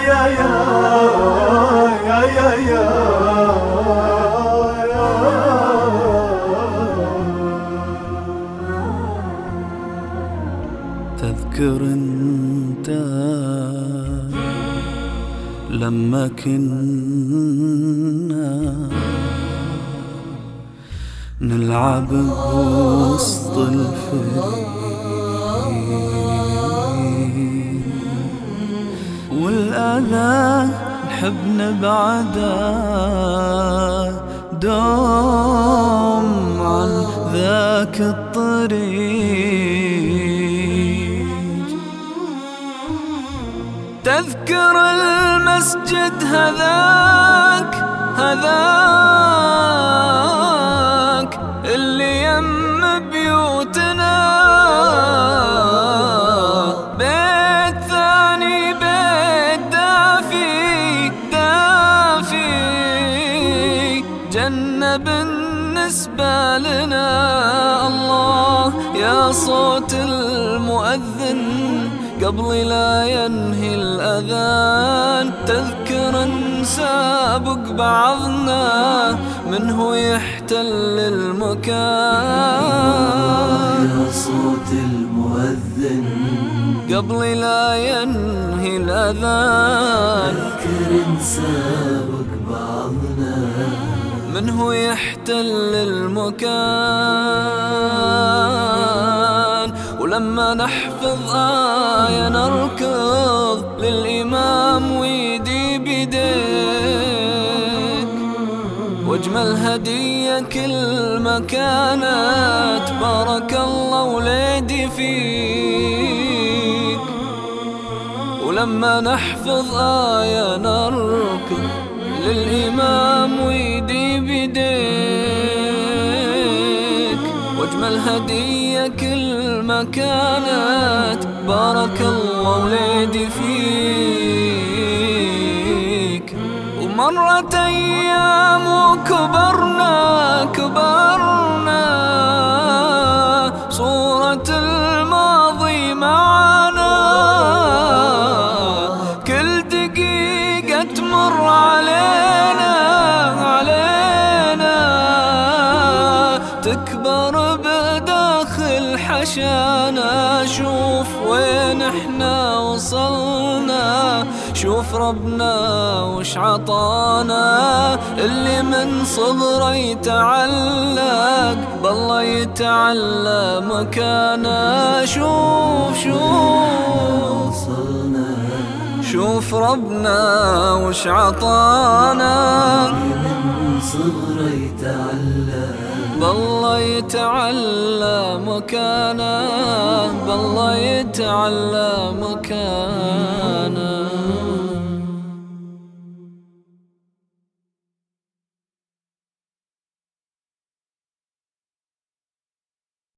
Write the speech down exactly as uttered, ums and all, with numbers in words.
يا يا يا يا تذكر انت لما كنا نلعب بوسط الفريق والأذى نحب نبعده دوم عن ذاك الطريق. تذكر المسجد هذاك هذاك اللي يم بيوتنا، بيت ثاني بيت دافي دافي جنة بالنسبة لنا. الله يا صوت المؤذن قبل لا ينهي الأذان، تذكر نسابق بعضنا منه يحتل المكان. يا صوت المؤذن قبل لا ينهي الأذان، تذكر نسابق بعضنا منه يحتل المكان. ولما نحفظ آية نركض للإمام ويدي بيديك، واجمل هدية كل ما كانت بارك الله وليدي فيك. ولما نحفظ آية نركض للإمام ويدي بيديك، واجمل هدية كل ما كانت بارك الله وليدي فيك. ومرت أيام وكبرنا كبرنا، صورة الماضي معنا، كل دقيقة تمر علينا علينا تكبر بداخل حشانا. شوف وين احنا وصلنا، شوف ربنا وش عطانا. اللي من صغره يتعلق بالله يتعلى مكانه. شوف شوف شوف ربنا وش عطانا. من صغره يتعلى بالله يتعلى مكانه، بالله يتعلى مكانه.